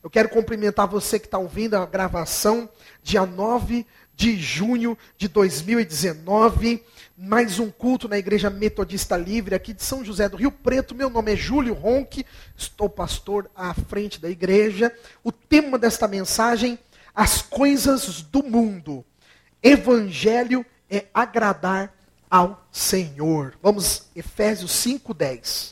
Eu quero cumprimentar você que está ouvindo a gravação, dia 9 de junho de 2019, mais um culto na Igreja Metodista Livre, aqui de São José do Rio Preto. Meu nome é Júlio Ronque, estou pastor à frente da igreja. O tema desta mensagem, as coisas do mundo. Evangelho é agradar ao Senhor. Vamos, Efésios 5:10.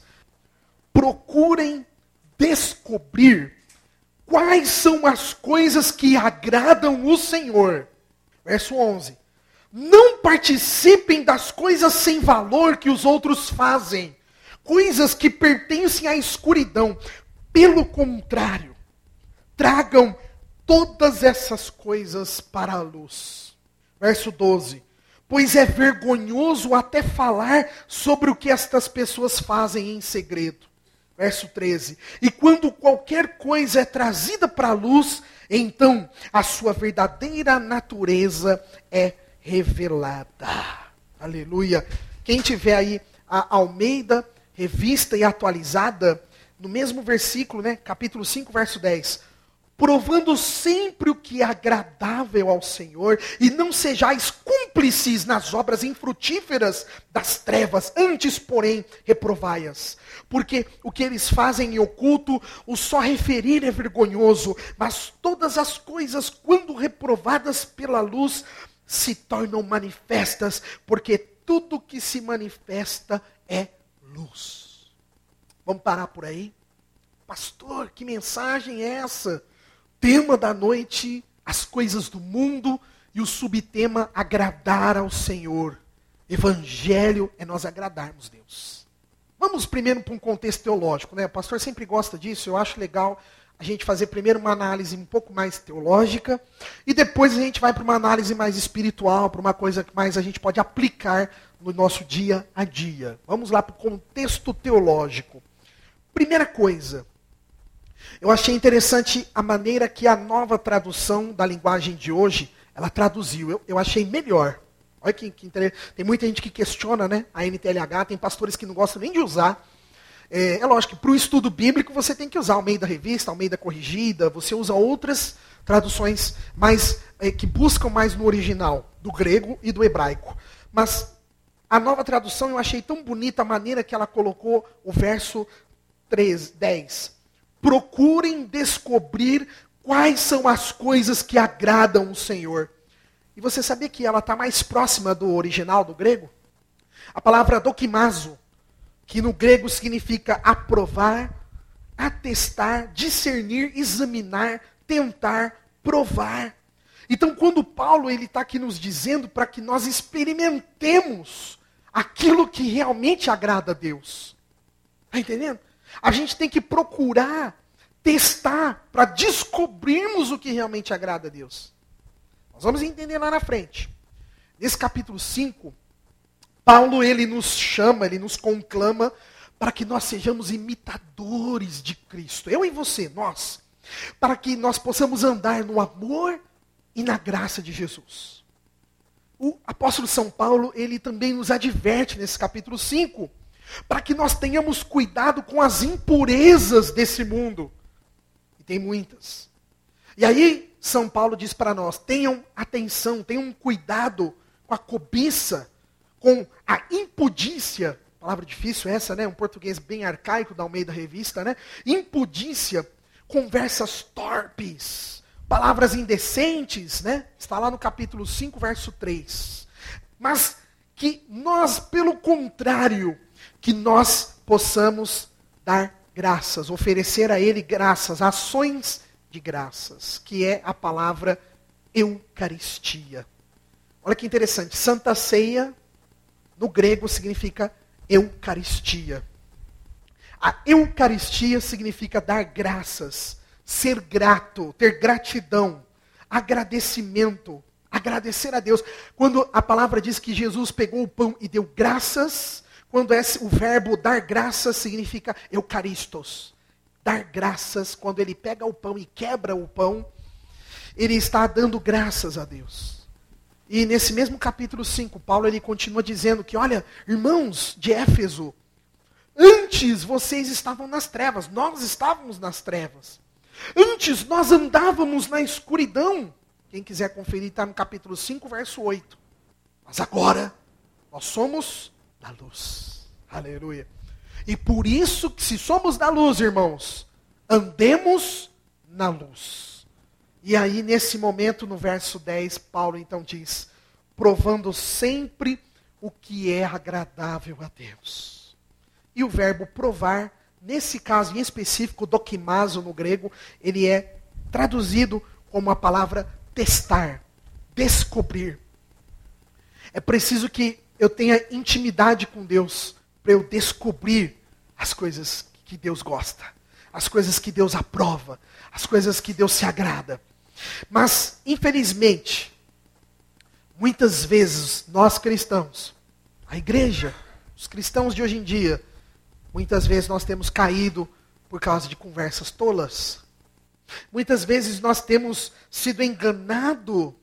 Procurem descobrir quais são as coisas que agradam o Senhor. Verso 11. Não participem das coisas sem valor que os outros fazem, coisas que pertencem à escuridão. Pelo contrário, tragam todas essas coisas para a luz. Verso 12. Pois é vergonhoso até falar sobre o que estas pessoas fazem em segredo. Verso 13. E quando qualquer coisa é trazida para a luz, então a sua verdadeira natureza é revelada. Aleluia. Quem tiver aí a Almeida, revista e atualizada, no mesmo versículo, capítulo 5, verso 10. Provando sempre o que é agradável ao Senhor, e não sejais cúmplices nas obras infrutíferas das trevas, antes, porém, reprovai-as. Porque o que eles fazem em oculto, o só referir é vergonhoso, mas todas as coisas, quando reprovadas pela luz, se tornam manifestas, porque tudo que se manifesta é luz. Vamos parar por aí? Pastor, que mensagem é essa? Tema da noite, as coisas do mundo, e o subtema, agradar ao Senhor. Evangelho é nós agradarmos Deus. Vamos primeiro para um contexto teológico, O pastor sempre gosta disso, eu acho legal a gente fazer primeiro uma análise um pouco mais teológica, e depois a gente vai para uma análise mais espiritual, para uma coisa que mais a gente pode aplicar no nosso dia a dia. Vamos lá para o contexto teológico. Primeira coisa, eu achei interessante a maneira que a nova tradução da linguagem de hoje, ela traduziu. Eu achei melhor. Olha que interessante. Tem muita gente que questiona, a NTLH, tem pastores que não gostam nem de usar. É lógico que para o estudo bíblico você tem que usar Almeida Revista, Almeida Corrigida, você usa outras traduções mais, que buscam mais no original, do grego e do hebraico. Mas a nova tradução eu achei tão bonita a maneira que ela colocou o verso 10. Procurem descobrir quais são as coisas que agradam o Senhor. E você sabia que ela está mais próxima do original, do grego? A palavra dokimazo, que no grego significa aprovar, atestar, discernir, examinar, tentar, provar. Então, quando Paulo está aqui nos dizendo para que nós experimentemos aquilo que realmente agrada a Deus. Está entendendo? A gente tem que procurar, testar, para descobrirmos o que realmente agrada a Deus. Nós vamos entender lá na frente. Nesse capítulo 5, Paulo ele nos chama, ele nos conclama para que nós sejamos imitadores de Cristo. Eu e você, nós. Para que nós possamos andar no amor e na graça de Jesus. O apóstolo São Paulo, ele também nos adverte nesse capítulo 5, para que nós tenhamos cuidado com as impurezas desse mundo. E tem muitas. E aí, São Paulo diz para nós, tenham atenção, tenham cuidado com a cobiça, com a impudícia. Palavra difícil essa, Um português bem arcaico da Almeida Revista, Impudícia, conversas torpes, palavras indecentes, Está lá no capítulo 5, verso 3. Mas que nós, pelo contrário, que nós possamos dar graças, oferecer a Ele graças, ações de graças, que é a palavra Eucaristia. Olha que interessante, Santa Ceia, no grego, significa Eucaristia. A Eucaristia significa dar graças, ser grato, ter gratidão, agradecimento, agradecer a Deus. Quando a palavra diz que Jesus pegou o pão e deu graças, quando o verbo dar graças significa eucaristos. Dar graças, quando ele pega o pão e quebra o pão, ele está dando graças a Deus. E nesse mesmo capítulo 5, Paulo ele continua dizendo que, olha, irmãos de Éfeso, antes vocês estavam nas trevas, nós estávamos nas trevas. Antes nós andávamos na escuridão. Quem quiser conferir está no capítulo 5, verso 8. Mas agora nós somos da luz. Aleluia. E por isso que se somos da luz, irmãos, andemos na luz. E aí nesse momento, no verso 10, Paulo então diz, provando sempre o que é agradável a Deus. E o verbo provar, nesse caso em específico, dokimazo no grego, ele é traduzido como a palavra testar, descobrir. É preciso que eu tenha intimidade com Deus para eu descobrir as coisas que Deus gosta, as coisas que Deus aprova, as coisas que Deus se agrada. Mas, infelizmente, muitas vezes nós cristãos, a igreja, os cristãos de hoje em dia, muitas vezes nós temos caído por causa de conversas tolas. Muitas vezes nós temos sido enganados.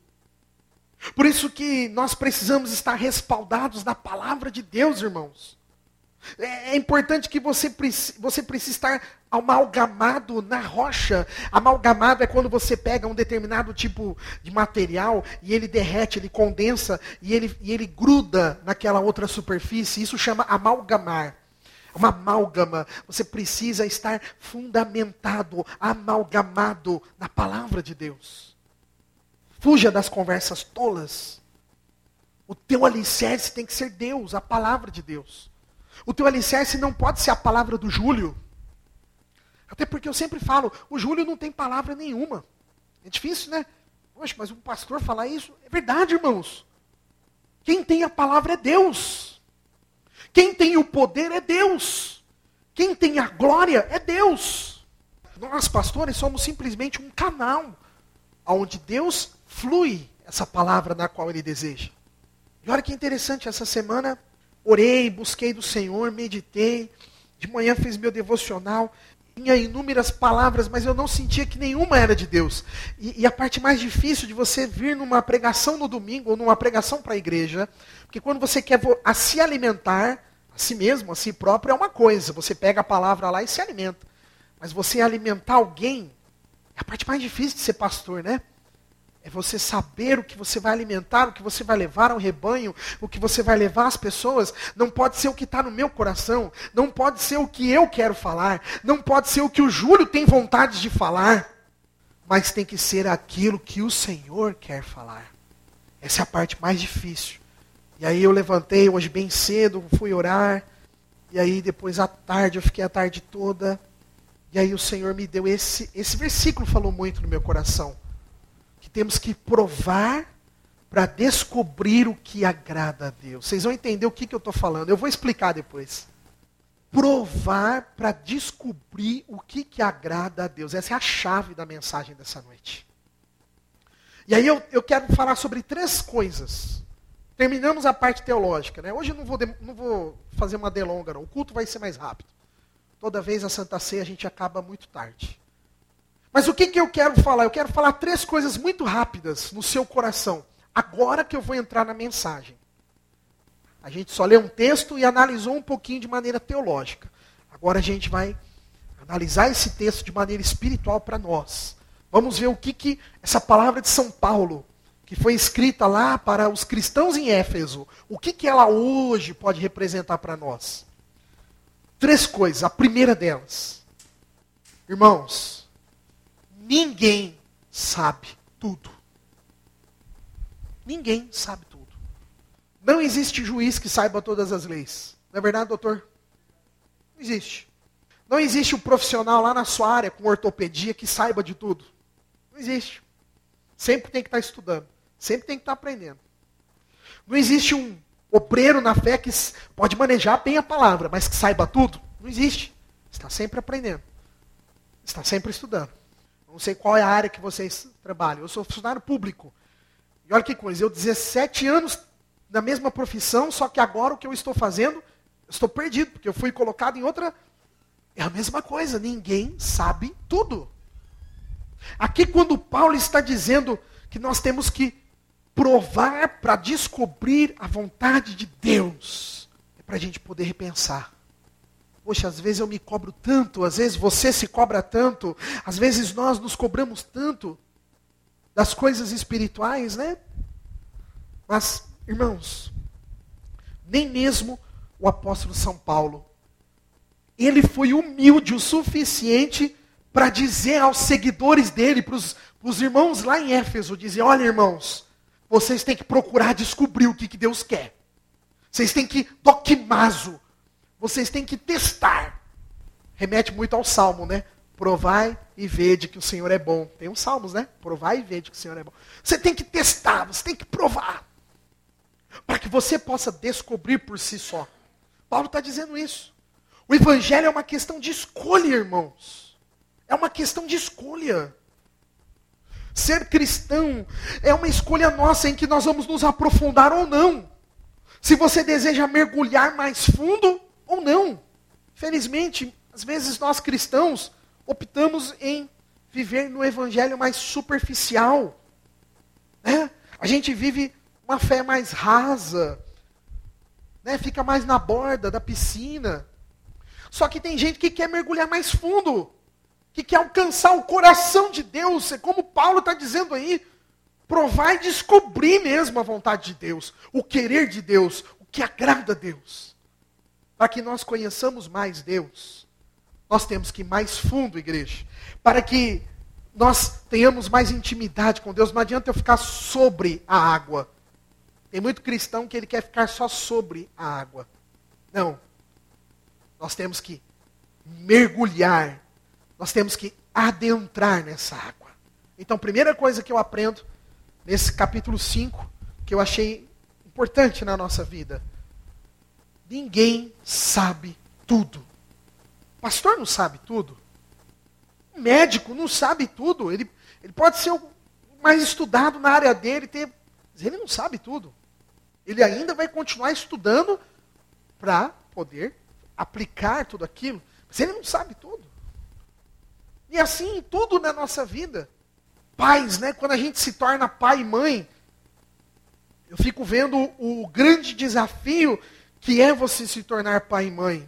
Por isso que nós precisamos estar respaldados na palavra de Deus, irmãos. É importante que você precisa estar amalgamado na rocha. Amalgamado é quando você pega um determinado tipo de material e ele derrete, ele condensa e ele gruda naquela outra superfície. Isso chama amalgamar. Uma amálgama. Você precisa estar fundamentado, amalgamado na palavra de Deus. Fuja das conversas tolas. O teu alicerce tem que ser Deus, a palavra de Deus. O teu alicerce não pode ser a palavra do Júlio. Até porque eu sempre falo, o Júlio não tem palavra nenhuma. É difícil, né? Poxa, mas um pastor falar isso? É verdade, irmãos. Quem tem a palavra é Deus. Quem tem o poder é Deus. Quem tem a glória é Deus. Nós, pastores, somos simplesmente um canal onde Deus flui essa palavra na qual Ele deseja. E olha que interessante, essa semana orei, busquei do Senhor, meditei, de manhã fiz meu devocional, tinha inúmeras palavras, mas eu não sentia que nenhuma era de Deus. E a parte mais difícil de você vir numa pregação no domingo, ou numa pregação para a igreja, porque quando você quer se alimentar, a si mesmo, a si próprio, é uma coisa, você pega a palavra lá e se alimenta. Mas você alimentar alguém, é a parte mais difícil de ser pastor, né? É você saber o que você vai alimentar, o que você vai levar ao rebanho, o que você vai levar às pessoas. Não pode ser o que está no meu coração, não pode ser o que eu quero falar, não pode ser o que o Júlio tem vontade de falar, mas tem que ser aquilo que o Senhor quer falar. Essa é a parte mais difícil. E aí eu levantei hoje bem cedo, fui orar, e aí depois à tarde, eu fiquei a tarde toda, e aí o Senhor me deu esse versículo, falou muito no meu coração. Que temos que provar para descobrir o que agrada a Deus. Vocês vão entender o que eu estou falando. Eu vou explicar depois. Provar para descobrir o que agrada a Deus. Essa é a chave da mensagem dessa noite. E aí eu quero falar sobre 3 coisas. Terminamos a parte teológica, né? Hoje eu não vou fazer uma delonga, não. O culto vai ser mais rápido. Toda vez a Santa Ceia a gente acaba muito tarde. Mas o que eu quero falar? Eu quero falar 3 coisas muito rápidas no seu coração. Agora que eu vou entrar na mensagem. A gente só leu um texto e analisou um pouquinho de maneira teológica. Agora a gente vai analisar esse texto de maneira espiritual para nós. Vamos ver o que essa palavra de São Paulo, que foi escrita lá para os cristãos em Éfeso, o que ela hoje pode representar para nós. 3 coisas. A primeira delas. Irmãos, ninguém sabe tudo. Ninguém sabe tudo. Não existe juiz que saiba todas as leis. Não é verdade, doutor? Não existe. Não existe um profissional lá na sua área com ortopedia que saiba de tudo. Não existe. Sempre tem que estar estudando. Sempre tem que estar aprendendo. Não existe um obreiro na fé que pode manejar bem a palavra, mas que saiba tudo. Não existe. Está sempre aprendendo. Está sempre estudando. Não sei qual é a área que vocês trabalham. Eu sou funcionário público. E olha que coisa, eu 17 anos na mesma profissão, só que agora o que eu estou fazendo, eu estou perdido, porque eu fui colocado em outra... É a mesma coisa, ninguém sabe tudo. Aqui quando Paulo está dizendo que nós temos que provar para descobrir a vontade de Deus, é para a gente poder repensar. Poxa, às vezes eu me cobro tanto, às vezes você se cobra tanto, às vezes nós nos cobramos tanto das coisas espirituais, né? Mas, irmãos, nem mesmo o apóstolo São Paulo, ele foi humilde o suficiente para dizer aos seguidores dele, para os irmãos lá em Éfeso, dizer, olha irmãos, vocês têm que procurar descobrir o que Deus quer. Vocês têm que doquimazo, vocês têm que testar. Remete muito ao Salmo, né? Provai e vede que o Senhor é bom. Tem uns salmos, né? Provai e vede que o Senhor é bom. Você tem que testar, você tem que provar. Para que você possa descobrir por si só. Paulo está dizendo isso. O evangelho é uma questão de escolha, irmãos. É uma questão de escolha. Ser cristão é uma escolha nossa em que nós vamos nos aprofundar ou não. Se você deseja mergulhar mais fundo ou não. Felizmente, às vezes nós cristãos optamos em viver no evangelho mais superficial. Né? A gente vive uma fé mais rasa. Né? Fica mais na borda da piscina. Só que tem gente que quer mergulhar mais fundo. Que quer alcançar o coração de Deus. É como Paulo está dizendo aí. Provar e descobrir mesmo a vontade de Deus. O querer de Deus. O que agrada a Deus. Para que nós conheçamos mais Deus. Nós temos que ir mais fundo, igreja. Para que nós tenhamos mais intimidade com Deus. Não adianta eu ficar sobre a água. Tem muito cristão que ele quer ficar só sobre a água. Não. Nós temos que mergulhar. Nós temos que adentrar nessa água. Então, primeira coisa que eu aprendo nesse capítulo 5, que eu achei importante na nossa vida. Ninguém sabe tudo. O pastor não sabe tudo. O médico não sabe tudo. Ele pode ser o mais estudado na área dele, mas ele não sabe tudo. Ele ainda vai continuar estudando para poder aplicar tudo aquilo. Mas ele não sabe tudo. E assim em tudo na nossa vida. Pais, né? Quando a gente se torna pai e mãe, eu fico vendo o grande desafio que é você se tornar pai e mãe.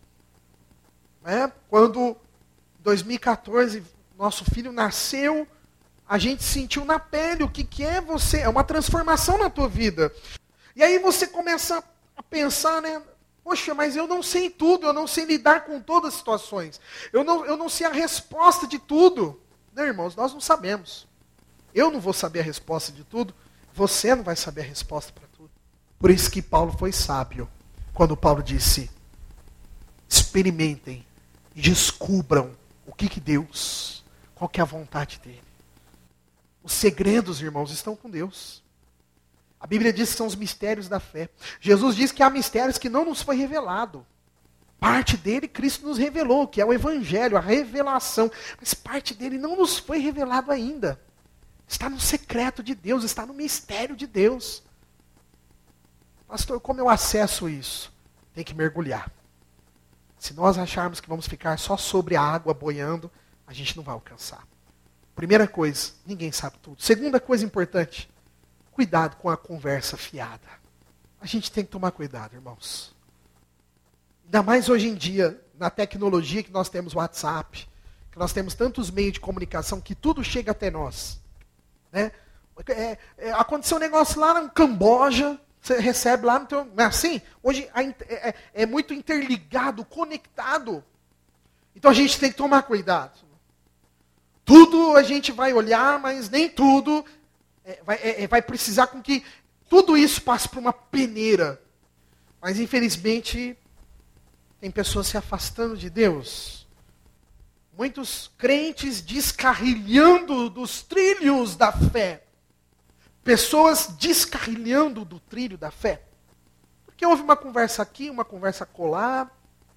Quando, em 2014, nosso filho nasceu, a gente sentiu na pele o que é você. É uma transformação na tua vida. E aí você começa a pensar, né? Poxa, mas eu não sei tudo, eu não sei lidar com todas as situações. Eu não sei a resposta de tudo. Não, irmãos, nós não sabemos. Eu não vou saber a resposta de tudo, você não vai saber a resposta para tudo. Por isso que Paulo foi sábio, quando Paulo disse, experimentem e descubram o que Deus, qual que é a vontade dele. Os segredos, irmãos, estão com Deus. A Bíblia diz que são os mistérios da fé. Jesus diz que há mistérios que não nos foi revelado. Parte dele Cristo nos revelou, que é o Evangelho, a revelação. Mas parte dele não nos foi revelado ainda. Está no secreto de Deus, está no mistério de Deus. Pastor, como eu acesso isso? Tem que mergulhar. Se nós acharmos que vamos ficar só sobre a água boiando, a gente não vai alcançar. Primeira coisa, ninguém sabe tudo. Segunda coisa importante, cuidado com a conversa fiada. A gente tem que tomar cuidado, irmãos. Ainda mais hoje em dia, na tecnologia que nós temos WhatsApp, que nós temos tantos meios de comunicação que tudo chega até nós. Né? Aconteceu um negócio lá no Camboja, você recebe lá no teu... Não é assim? Hoje é muito interligado, conectado. Então a gente tem que tomar cuidado. Tudo a gente vai olhar, mas nem tudo vai precisar com que tudo isso passe por uma peneira. Mas infelizmente tem pessoas se afastando de Deus. Muitos crentes descarrilhando dos trilhos da fé. Pessoas descarrilhando do trilho da fé. Porque houve uma conversa aqui, uma conversa acolá.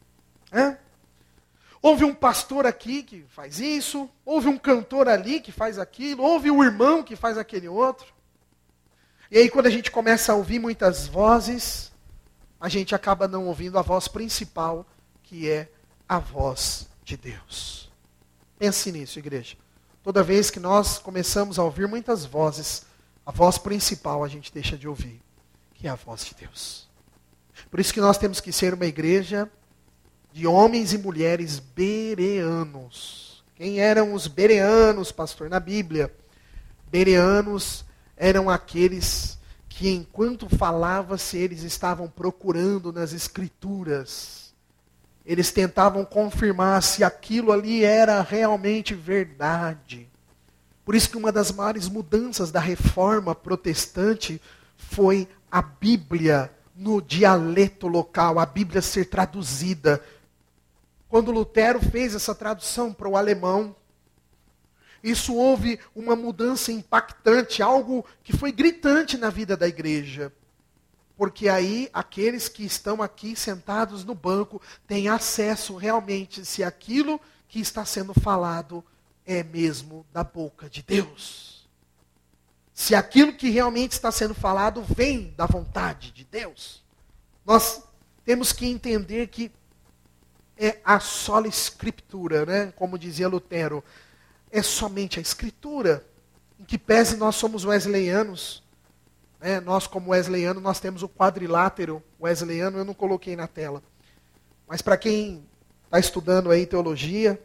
Houve um pastor aqui que faz isso. Houve um cantor ali que faz aquilo. Houve um irmão que faz aquele outro. E aí quando a gente começa a ouvir muitas vozes, a gente acaba não ouvindo a voz principal, que é a voz de Deus. Pense nisso, igreja. Toda vez que nós começamos a ouvir muitas vozes, a voz principal a gente deixa de ouvir, que é a voz de Deus. Por isso que nós temos que ser uma igreja de homens e mulheres bereanos. Quem eram os bereanos, pastor, na Bíblia? Bereanos eram aqueles que, enquanto falava-se, eles estavam procurando nas Escrituras. Eles tentavam confirmar se aquilo ali era realmente verdade. Por isso que uma das maiores mudanças da reforma protestante foi a Bíblia no dialeto local, a Bíblia ser traduzida. Quando Lutero fez essa tradução para o alemão, isso houve uma mudança impactante, algo que foi gritante na vida da igreja. Porque aí aqueles que estão aqui sentados no banco têm acesso realmente se aquilo que está sendo falado é mesmo da boca de Deus. Se aquilo que realmente está sendo falado vem da vontade de Deus. Nós temos que entender que é a sola escritura, né? Como dizia Lutero, é somente a escritura. Em que pese nós somos wesleyanos, né? Nós como wesleyano, nós temos o quadrilátero wesleyano, eu não coloquei na tela. Mas para quem está estudando aí teologia,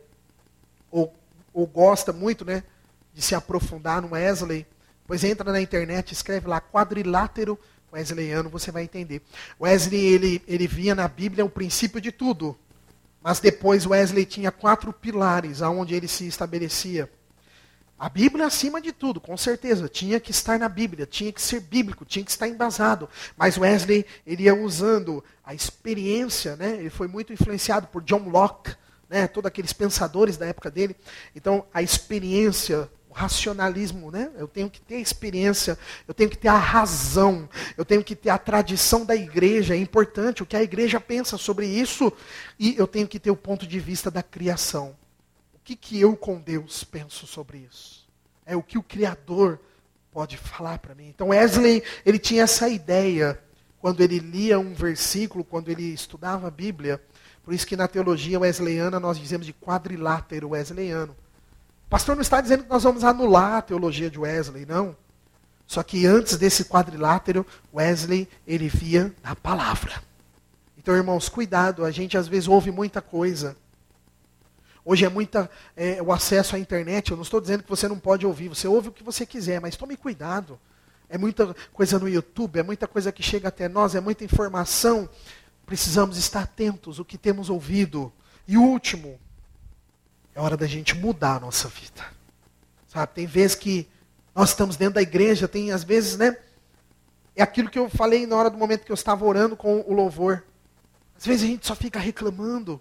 ou gosta muito, né, de se aprofundar no Wesley, pois entra na internet, escreve lá, quadrilátero wesleyano, você vai entender. Wesley, ele via na Bíblia o princípio de tudo, mas depois Wesley tinha 4 pilares aonde ele se estabelecia. A Bíblia acima de tudo, com certeza, tinha que estar na Bíblia, tinha que ser bíblico, tinha que estar embasado. Mas Wesley, ele ia usando a experiência, né, ele foi muito influenciado por John Locke, né, todos aqueles pensadores da época dele. Então, a experiência, o racionalismo, né, eu tenho que ter a experiência, eu tenho que ter a razão, eu tenho que ter a tradição da igreja, é importante o que a igreja pensa sobre isso, e eu tenho que ter o ponto de vista da criação. O que eu com Deus penso sobre isso? É o que o Criador pode falar para mim. Então, Wesley, ele tinha essa ideia, quando ele lia um versículo, quando ele estudava a Bíblia. Por isso que na teologia wesleyana nós dizemos de quadrilátero wesleyano. O pastor não está dizendo que nós vamos anular a teologia de Wesley, não. Só que antes desse quadrilátero, Wesley, ele via na palavra. Então, irmãos, cuidado, a gente às vezes ouve muita coisa. Hoje é o acesso à internet, eu não estou dizendo que você não pode ouvir, você ouve o que você quiser, mas tome cuidado. É muita coisa no YouTube, é muita coisa que chega até nós, é muita informação. Precisamos estar atentos ao que temos ouvido. E o último, é hora da gente mudar a nossa vida. Sabe, tem vezes que nós estamos dentro da igreja, tem às vezes, né? É aquilo que eu falei na hora do momento que eu estava orando com o louvor. Às vezes a gente só fica reclamando.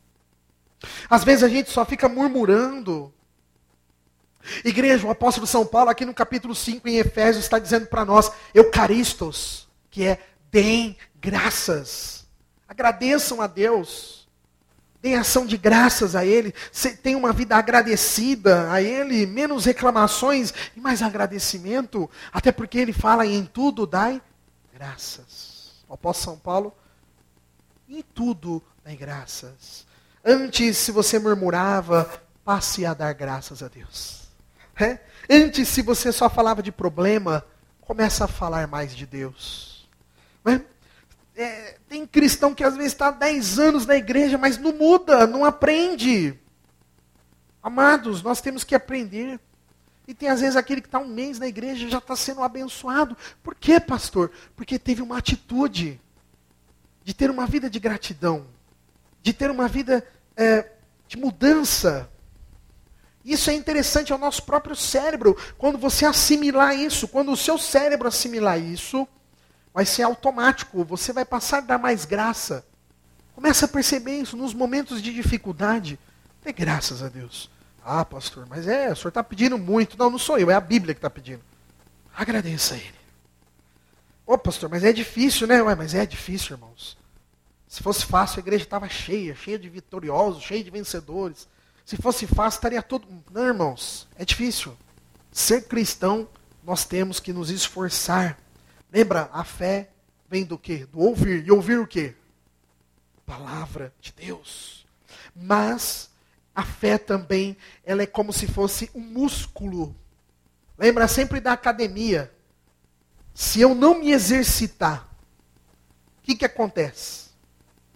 Às vezes a gente só fica murmurando. Igreja, o apóstolo São Paulo, aqui no capítulo 5, em Efésios, está dizendo para nós, Eucaristos, que é deem graças. Agradeçam a Deus. Deem ação de graças a Ele. Tenham uma vida agradecida a Ele. Menos reclamações e mais agradecimento. Até porque Ele fala em tudo dai graças. O apóstolo São Paulo, em tudo dai graças. Antes, se você murmurava, passe a dar graças a Deus. Antes, se você só falava de problema, começa a falar mais de Deus. Tem cristão que às vezes está há 10 anos na igreja, mas não muda, não aprende. Amados, nós temos que aprender. E tem às vezes aquele que está um mês na igreja e já está sendo abençoado. Por quê, pastor? Porque teve uma atitude de ter uma vida de gratidão, de ter uma vida de mudança. Isso é interessante ao nosso próprio cérebro. Quando você assimilar isso, quando o seu cérebro assimilar isso, vai ser automático, você vai passar a dar mais graça. Começa a perceber isso nos momentos de dificuldade. Dê graças a Deus. Ah, pastor, mas o senhor está pedindo muito. Não, não sou eu, é a Bíblia que está pedindo. Agradeça a Ele. Ô, pastor, mas é difícil, né? Mas é difícil, irmãos. Se fosse fácil, a igreja estava cheia de vitoriosos, cheia de vencedores. Se fosse fácil, estaria todo... Não, irmãos, é difícil. Ser cristão, nós temos que nos esforçar. Lembra, a fé vem do quê? Do ouvir. E ouvir o quê? A palavra de Deus. Mas a fé também, ela é como se fosse um músculo. Lembra sempre da academia. Se eu não me exercitar, o que acontece?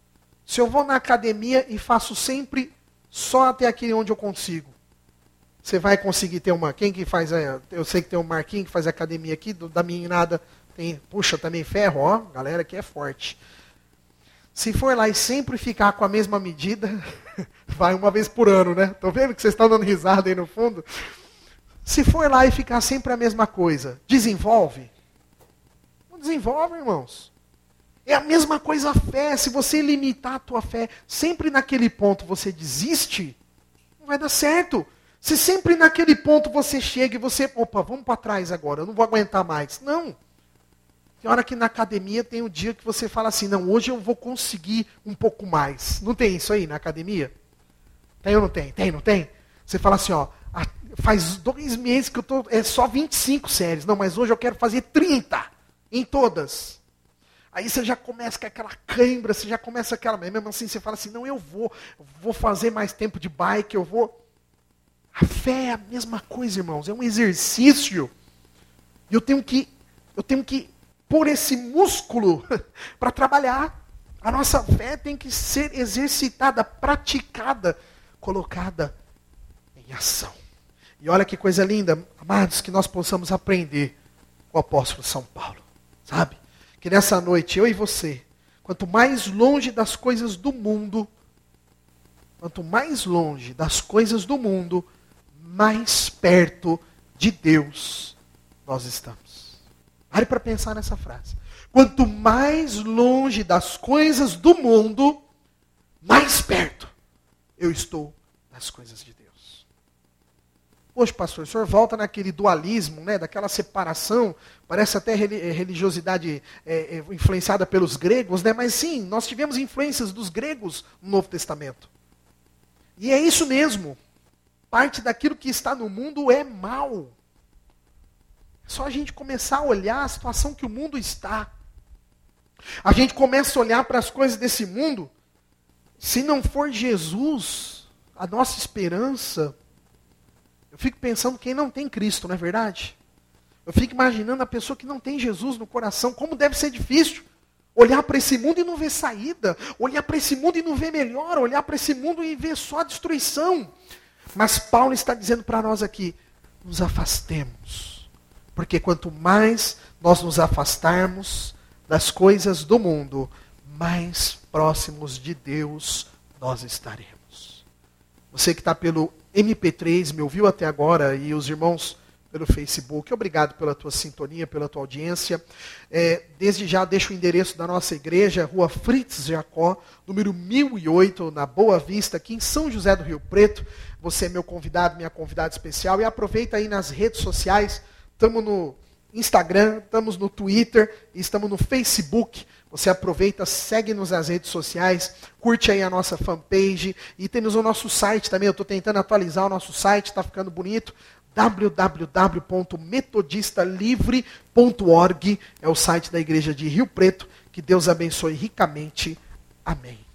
Se eu vou na academia e faço sempre só até aqui onde eu consigo, você vai conseguir ter uma... Quem que faz... Eu sei que tem um Marquinhos que faz academia aqui, da meninada tem... Puxa, também ferro, ó, galera aqui é forte. Se for lá e sempre ficar com a mesma medida, vai uma vez por ano, né? Tô vendo que vocês estão dando risada aí no fundo. Se for lá e ficar sempre a mesma coisa, desenvolve? Não desenvolve, irmãos. É a mesma coisa a fé. Se você limitar a tua fé, sempre naquele ponto você desiste, não vai dar certo. Se sempre naquele ponto você chega e você, opa, vamos para trás agora, eu não vou aguentar mais. Não. Tem hora que na academia tem um dia que você fala assim, não, hoje eu vou conseguir um pouco mais. Não tem isso aí na academia? Tem ou não tem? Tem, não tem? Você fala assim, ó, faz 2 meses que eu tô, é só 25 séries. Não, mas hoje eu quero fazer 30 em todas. Aí você já começa com aquela cãibra, você já começa aquela... Mesmo assim você fala assim, não, eu vou fazer mais tempo de bike, eu vou... A fé é a mesma coisa, irmãos, é um exercício. E eu tenho que pôr esse músculo para trabalhar. A nossa fé tem que ser exercitada, praticada, colocada em ação. E olha que coisa linda, amados, que nós possamos aprender com o apóstolo São Paulo. Sabe? Que nessa noite, eu e você, quanto mais longe das coisas do mundo, mais perto de Deus nós estamos. Pare para pensar nessa frase. Quanto mais longe das coisas do mundo, mais perto eu estou das coisas de Deus. Hoje, pastor, o senhor volta naquele dualismo, né, daquela separação, parece até religiosidade influenciada pelos gregos, né, mas sim, nós tivemos influências dos gregos no Novo Testamento. E é isso mesmo. Parte daquilo que está no mundo é mal. É só a gente começar a olhar a situação que o mundo está. A gente começa a olhar para as coisas desse mundo. Se não for Jesus, a nossa esperança... Eu fico pensando quem não tem Cristo, não é verdade? Eu fico imaginando a pessoa que não tem Jesus no coração. Como deve ser difícil olhar para esse mundo e não ver saída. Olhar para esse mundo e não ver melhor. Olhar para esse mundo e ver só a destruição. Mas Paulo está dizendo para nós aqui, nos afastemos. Porque quanto mais nós nos afastarmos das coisas do mundo, mais próximos de Deus nós estaremos. Você que está pelo MP3, me ouviu até agora, e os irmãos pelo Facebook, obrigado pela tua sintonia, pela tua audiência. Desde já deixo o endereço da nossa igreja, Rua Fritz Jacó, número 1008, na Boa Vista, aqui em São José do Rio Preto. Você é meu convidado, minha convidada especial. E aproveita aí nas redes sociais, estamos no Instagram, estamos no Twitter e estamos no Facebook. Você aproveita, segue-nos nas redes sociais, curte aí a nossa fanpage e temos o nosso site também. Eu estou tentando atualizar o nosso site, está ficando bonito. www.metodistalivre.org é o site da igreja de Rio Preto. Que Deus abençoe ricamente. Amém.